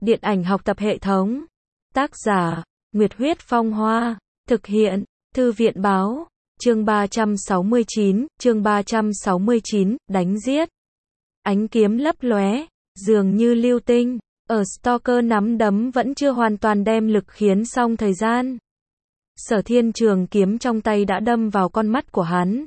Điện ảnh học tập hệ thống. Tác giả, Nguyệt Huyết Phong Hoa. Thực hiện, Thư viện Báo. Chương 369, đánh giết. Ánh kiếm lấp lóe, dường như lưu tinh. Ở Stalker nắm đấm vẫn chưa hoàn toàn đem lực khiến xong thời gian. Sở Thiên trường kiếm trong tay đã đâm vào con mắt của hắn.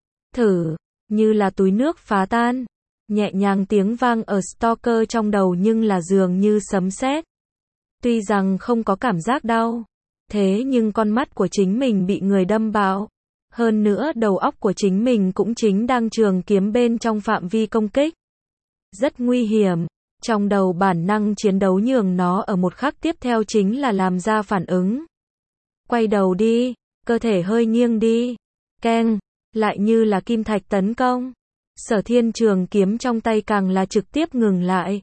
Thử, như là túi nước phá tan. Nhẹ nhàng tiếng vang ở Stalker trong đầu nhưng là dường như sấm sét. Tuy rằng không có cảm giác đau, thế nhưng con mắt của chính mình bị người đâm bạo. Hơn nữa đầu óc của chính mình cũng chính đang trường kiếm bên trong phạm vi công kích. Rất nguy hiểm. Trong đầu bản năng chiến đấu nhường nó ở một khắc tiếp theo chính là làm ra phản ứng. Quay đầu đi, cơ thể hơi nghiêng đi. Keng, lại như là kim thạch tấn công. Sở Thiên trường kiếm trong tay càng là trực tiếp ngừng lại.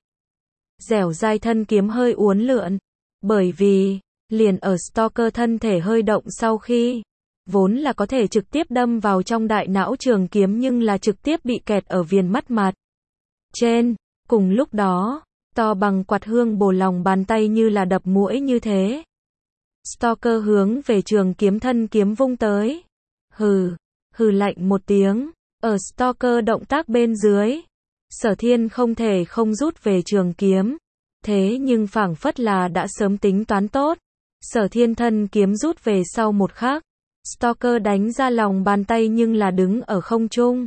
Dẻo dai thân kiếm hơi uốn lượn. Bởi vì, liền ở Stalker thân thể hơi động sau khi, vốn là có thể trực tiếp đâm vào trong đại não trường kiếm nhưng là trực tiếp bị kẹt ở viền mắt mặt. Trên, cùng lúc đó, to bằng quạt hương bổ lòng bàn tay như là đập muỗi như thế. Stalker hướng về trường kiếm thân kiếm vung tới. Hừ, hừ lạnh một tiếng. Ở Stalker động tác bên dưới, Sở Thiên không thể không rút về trường kiếm. Thế nhưng phảng phất là đã sớm tính toán tốt. Sở Thiên thân kiếm rút về sau một khắc. Stalker đánh ra lòng bàn tay nhưng là đứng ở không trung.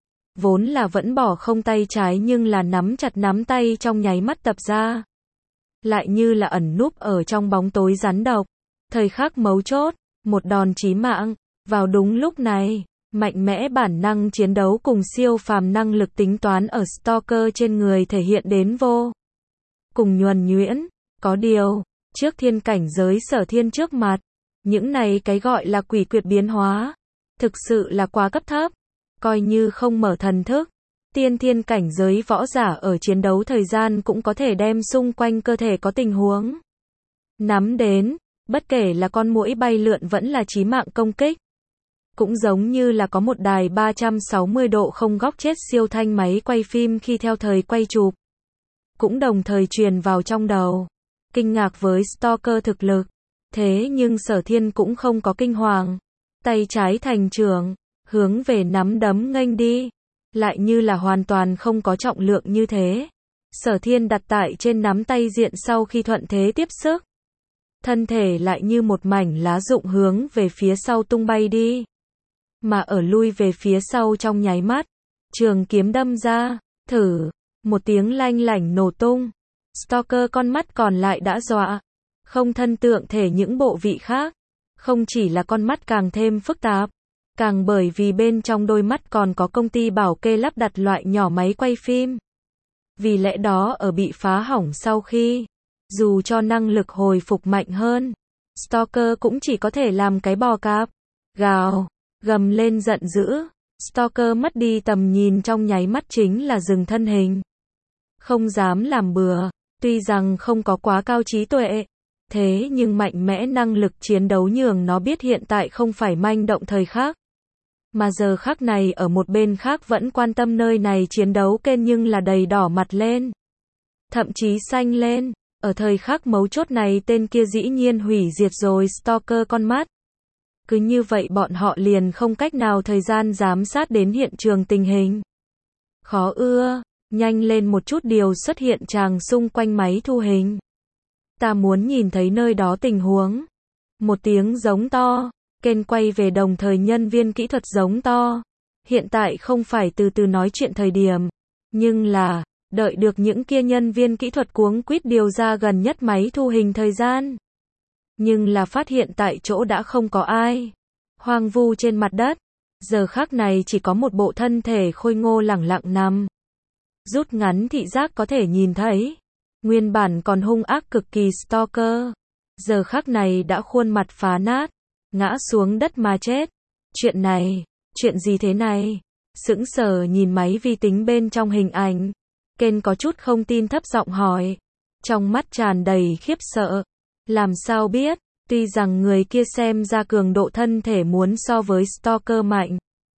Vốn là vẫn bỏ không tay trái nhưng là nắm chặt nắm tay trong nháy mắt tập ra. Lại như là ẩn núp ở trong bóng tối rắn độc. Thời khắc mấu chốt, một đòn chí mạng. Vào đúng lúc này, mạnh mẽ bản năng chiến đấu cùng siêu phàm năng lực tính toán ở Stalker trên người thể hiện đến vô cùng nhuần nhuyễn. Có điều, trước thiên cảnh giới Sở Thiên trước mặt, những này cái gọi là quỷ quyệt biến hóa, thực sự là quá cấp thấp. Coi như không mở thần thức, tiên thiên cảnh giới võ giả ở chiến đấu thời gian cũng có thể đem xung quanh cơ thể có tình huống nắm đến, bất kể là con muỗi bay lượn vẫn là chí mạng công kích. Cũng giống như là có một đài 360 độ không góc chết siêu thanh máy quay phim khi theo thời quay chụp. Cũng đồng thời truyền vào trong đầu. Kinh ngạc với Stalker thực lực. Thế nhưng Sở Thiên cũng không có kinh hoàng. Tay trái thành trường, hướng về nắm đấm nghênh đi. Lại như là hoàn toàn không có trọng lượng như thế. Sở Thiên đặt tại trên nắm tay diện sau khi thuận thế tiếp sức. Thân thể lại như một mảnh lá rụng hướng về phía sau tung bay đi. Mà ở lui về phía sau trong nháy mắt, trường kiếm đâm ra, thử, một tiếng lanh lảnh nổ tung. Stalker con mắt còn lại đã dọa, không thân tượng thể những bộ vị khác. Không chỉ là con mắt càng thêm phức tạp, càng bởi vì bên trong đôi mắt còn có công ty bảo kê lắp đặt loại nhỏ máy quay phim. Vì lẽ đó ở bị phá hỏng sau khi, dù cho năng lực hồi phục mạnh hơn, Stalker cũng chỉ có thể làm cái bò cạp. Gào, gầm lên giận dữ. Stalker mất đi tầm nhìn trong nháy mắt chính là dừng thân hình. Không dám làm bừa, tuy rằng không có quá cao trí tuệ, thế nhưng mạnh mẽ năng lực chiến đấu nhường nó biết hiện tại không phải manh động thời khắc. Mà giờ khắc này ở một bên khác vẫn quan tâm nơi này chiến đấu kên nhưng là đầy đỏ mặt lên. Thậm chí xanh lên, ở thời khắc mấu chốt này tên kia dĩ nhiên hủy diệt rồi Stalker con mắt. Cứ như vậy bọn họ liền không cách nào thời gian giám sát đến hiện trường tình hình. Khó ưa, nhanh lên một chút điều xuất hiện tràng xung quanh máy thu hình. Ta muốn nhìn thấy nơi đó tình huống. Một tiếng giống to, kênh quay về đồng thời nhân viên kỹ thuật giống to. Hiện tại không phải từ từ nói chuyện thời điểm, nhưng là, đợi được những kia nhân viên kỹ thuật cuống quýt điều ra gần nhất máy thu hình thời gian. Nhưng là phát hiện tại chỗ đã không có ai. Hoang vu trên mặt đất. Giờ khắc này chỉ có một bộ thân thể khôi ngô lẳng lặng nằm. Rút ngắn thị giác có thể nhìn thấy. Nguyên bản còn hung ác cực kỳ Stalker. Giờ khắc này đã khuôn mặt phá nát. Ngã xuống đất mà chết. Chuyện này, chuyện gì thế này? Sững sờ nhìn máy vi tính bên trong hình ảnh. Ken có chút không tin thấp giọng hỏi. Trong mắt tràn đầy khiếp sợ. Làm sao biết, tuy rằng người kia xem ra cường độ thân thể muốn so với Stalker mạnh.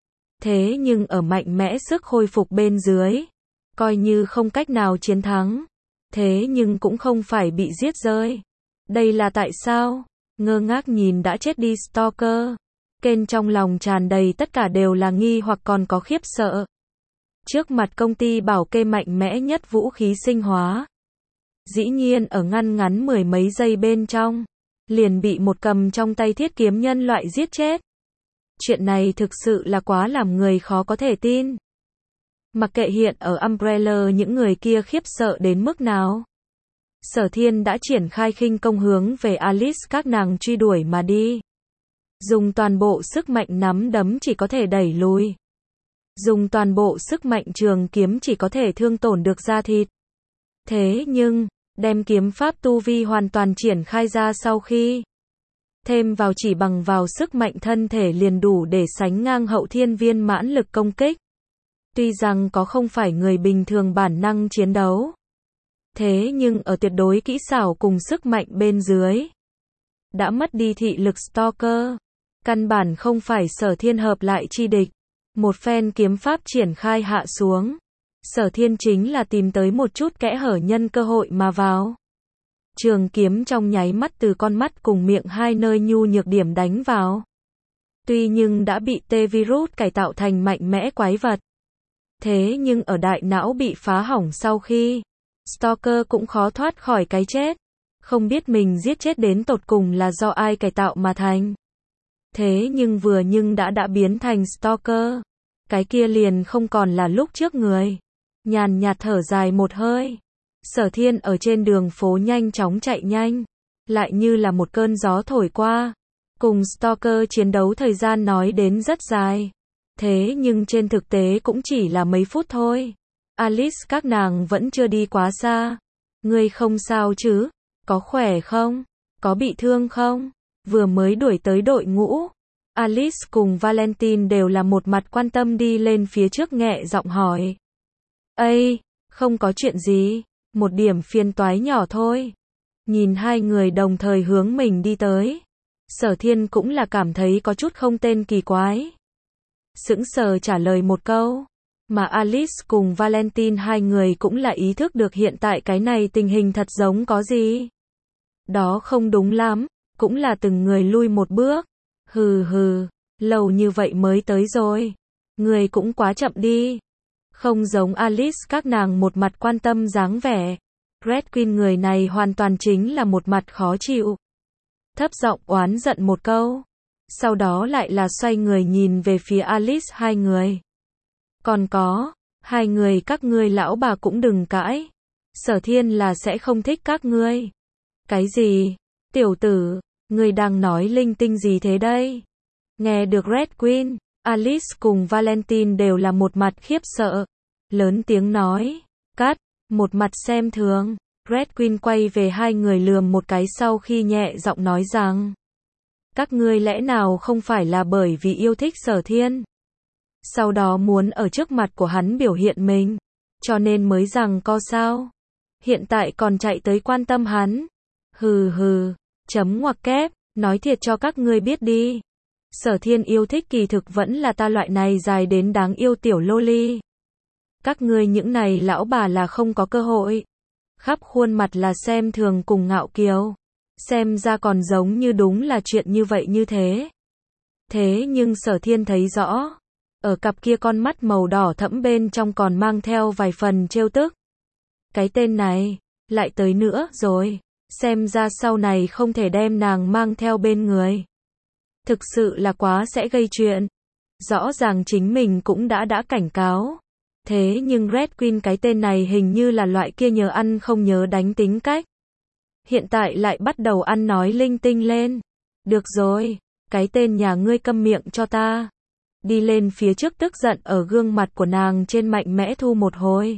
Thế nhưng ở mạnh mẽ sức hồi phục bên dưới, coi như không cách nào chiến thắng. thế nhưng cũng không phải bị giết rơi. Đây là tại sao? Ngơ ngác nhìn đã chết đi stalker. Kane trong lòng tràn đầy tất cả đều là nghi hoặc còn có khiếp sợ. Trước mặt công ty bảo kê mạnh mẽ nhất vũ khí sinh hóa. Dĩ nhiên ở ngăn ngắn mười mấy giây bên trong, liền bị một cầm trong tay thiết kiếm nhân loại giết chết. Chuyện này thực sự là quá làm người khó có thể tin. Mặc kệ hiện ở Umbrella những người kia khiếp sợ đến mức nào. Sở Thiên đã triển khai khinh công hướng về Alice các nàng truy đuổi mà đi. Dùng toàn bộ sức mạnh nắm đấm chỉ có thể đẩy lùi. Dùng toàn bộ sức mạnh trường kiếm chỉ có thể thương tổn được da thịt. Thế nhưng, đem kiếm pháp tu vi hoàn toàn triển khai ra sau khi thêm vào chỉ bằng vào sức mạnh thân thể liền đủ để sánh ngang hậu thiên viên mãn lực công kích. Tuy rằng có không phải người bình thường bản năng chiến đấu. Thế nhưng ở tuyệt đối kỹ xảo cùng sức mạnh bên dưới. Đã mất đi thị lực stalker. Căn bản không phải Sở Thiên hợp lại chi địch. Một phen kiếm pháp triển khai hạ xuống. Sở Thiên chính là tìm tới một chút kẽ hở nhân cơ hội mà vào. Trường kiếm trong nháy mắt từ con mắt cùng miệng hai nơi nhu nhược điểm đánh vào. Tuy nhưng đã bị T-virus cải tạo thành mạnh mẽ quái vật. Thế nhưng ở đại não bị phá hỏng sau khi, stalker cũng khó thoát khỏi cái chết. Không biết mình giết chết đến tột cùng là do ai cải tạo mà thành. Thế nhưng vừa nhưng đã biến thành stalker. Cái kia liền không còn là lúc trước người. Nhàn nhạt thở dài một hơi. Sở Thiên ở trên đường phố nhanh chóng chạy nhanh. Lại như là một cơn gió thổi qua. Cùng stalker chiến đấu thời gian nói đến rất dài. Thế nhưng trên thực tế cũng chỉ là mấy phút thôi. Alice các nàng vẫn chưa đi quá xa. Ngươi không sao chứ? Có khỏe không? Có bị thương không? Vừa mới đuổi tới đội ngũ. Alice cùng Valentine đều là một mặt quan tâm đi lên phía trước nhẹ giọng hỏi. Ây, không có chuyện gì, một điểm phiền toái nhỏ thôi. Nhìn hai người đồng thời hướng mình đi tới. Sở Thiên cũng là cảm thấy có chút không tên kỳ quái. Sững sờ trả lời một câu. Mà Alice cùng Valentine hai người cũng là ý thức được hiện tại cái này tình hình thật giống có gì. Đó không đúng lắm, cũng là từng người lui một bước. Hừ hừ, lâu như vậy mới tới rồi. Người cũng quá chậm đi. Không giống Alice các nàng một mặt quan tâm dáng vẻ. Red Queen người này hoàn toàn chính là một mặt khó chịu. Thấp giọng oán giận một câu. Sau đó lại là xoay người nhìn về phía Alice hai người. Còn có, hai người các ngươi lão bà cũng đừng cãi. Sở Thiên là sẽ không thích các ngươi. Cái gì? Tiểu tử, ngươi đang nói linh tinh gì thế đây? Nghe được Red Queen, Alice cùng Valentine đều là một mặt khiếp sợ. Lớn tiếng nói, cắt, một mặt xem thường. Red Queen quay về hai người lườm một cái sau khi nhẹ giọng nói rằng. Các ngươi lẽ nào không phải là bởi vì yêu thích Sở Thiên? Sau đó muốn ở trước mặt của hắn biểu hiện mình. Cho nên mới rằng co sao? Hiện tại còn chạy tới quan tâm hắn. Hừ hừ, chấm ngoặc kép, nói thiệt cho các ngươi biết đi. Sở Thiên yêu thích kỳ thực vẫn là ta loại này dài đến đáng yêu tiểu loli. Các ngươi những này lão bà là không có cơ hội. Khắp khuôn mặt là xem thường cùng ngạo kiều. Xem ra còn giống như đúng là chuyện như vậy như thế. Thế nhưng Sở Thiên thấy rõ. Ở cặp kia con mắt màu đỏ thẫm bên trong còn mang theo vài phần trêu tức. Cái tên này, lại tới nữa rồi. Xem ra sau này không thể đem nàng mang theo bên người. Thực sự là quá sẽ gây chuyện. Rõ ràng chính mình cũng đã cảnh cáo. Thế nhưng Red Queen cái tên này hình như là loại kia nhớ ăn không nhớ đánh tính cách. Hiện tại lại bắt đầu ăn nói linh tinh lên. Được rồi, cái tên nhà ngươi câm miệng cho ta. Đi lên phía trước tức giận ở gương mặt của nàng trên mạnh mẽ thu một hồi.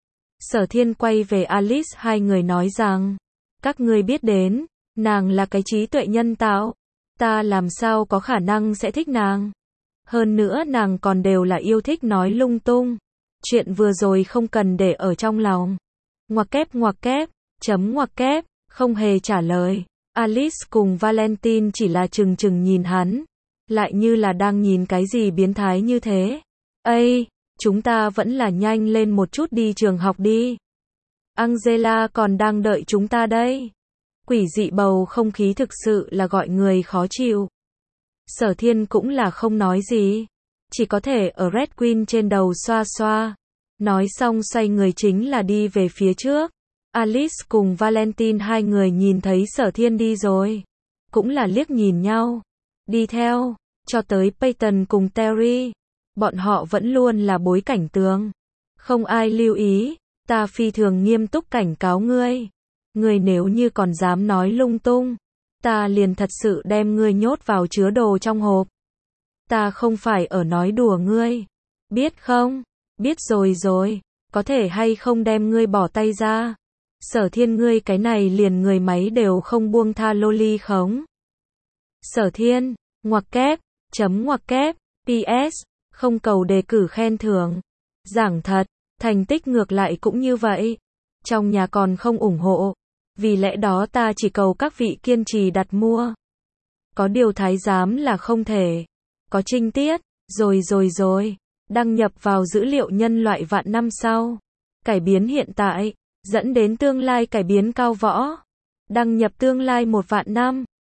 Sở Thiên quay về Alice hai người nói rằng. Các ngươi biết đến, nàng là cái trí tuệ nhân tạo. Ta làm sao có khả năng sẽ thích nàng. Hơn nữa nàng còn đều là yêu thích nói lung tung. Chuyện vừa rồi không cần để ở trong lòng. Ngoặc kép, chấm ngoặc kép, không hề trả lời. Alice cùng Valentine chỉ là chừng nhìn hắn. Lại như là đang nhìn cái gì biến thái như thế. Ây, chúng ta vẫn là nhanh lên một chút đi trường học đi. Angela còn đang đợi chúng ta đây. Quỷ dị bầu không khí thực sự là gọi người khó chịu. Sở Thiên cũng là không nói gì. Chỉ có thể ở Red Queen trên đầu xoa xoa. Nói xong xoay người chính là đi về phía trước. Alice cùng Valentine hai người nhìn thấy Sở Thiên đi rồi. Cũng là liếc nhìn nhau. Đi theo. Cho tới Peyton cùng Terry. Bọn họ vẫn luôn là bối cảnh tường. Không ai lưu ý. Ta phi thường nghiêm túc cảnh cáo ngươi. Ngươi nếu như còn dám nói lung tung. Ta liền thật sự đem ngươi nhốt vào chứa đồ trong hộp. Ta không phải ở nói đùa ngươi. Biết không? Biết rồi rồi. Có thể hay không đem ngươi bỏ tay ra. Sở Thiên ngươi cái này liền người máy đều không buông tha loli khống. Sở Thiên, ngoặc kép, chấm ngoặc kép, PS, không cầu đề cử khen thưởng. Giảng thật, thành tích ngược lại cũng như vậy. Trong nhà còn không ủng hộ. Vì lẽ đó ta chỉ cầu các vị kiên trì đặt mua. Có điều thái giám là không thể. Có trinh tiết, rồi. Đăng nhập vào dữ liệu nhân loại vạn năm sau. Cải biến hiện tại, dẫn đến tương lai cải biến cao võ. Đăng nhập tương lai 1 vạn năm.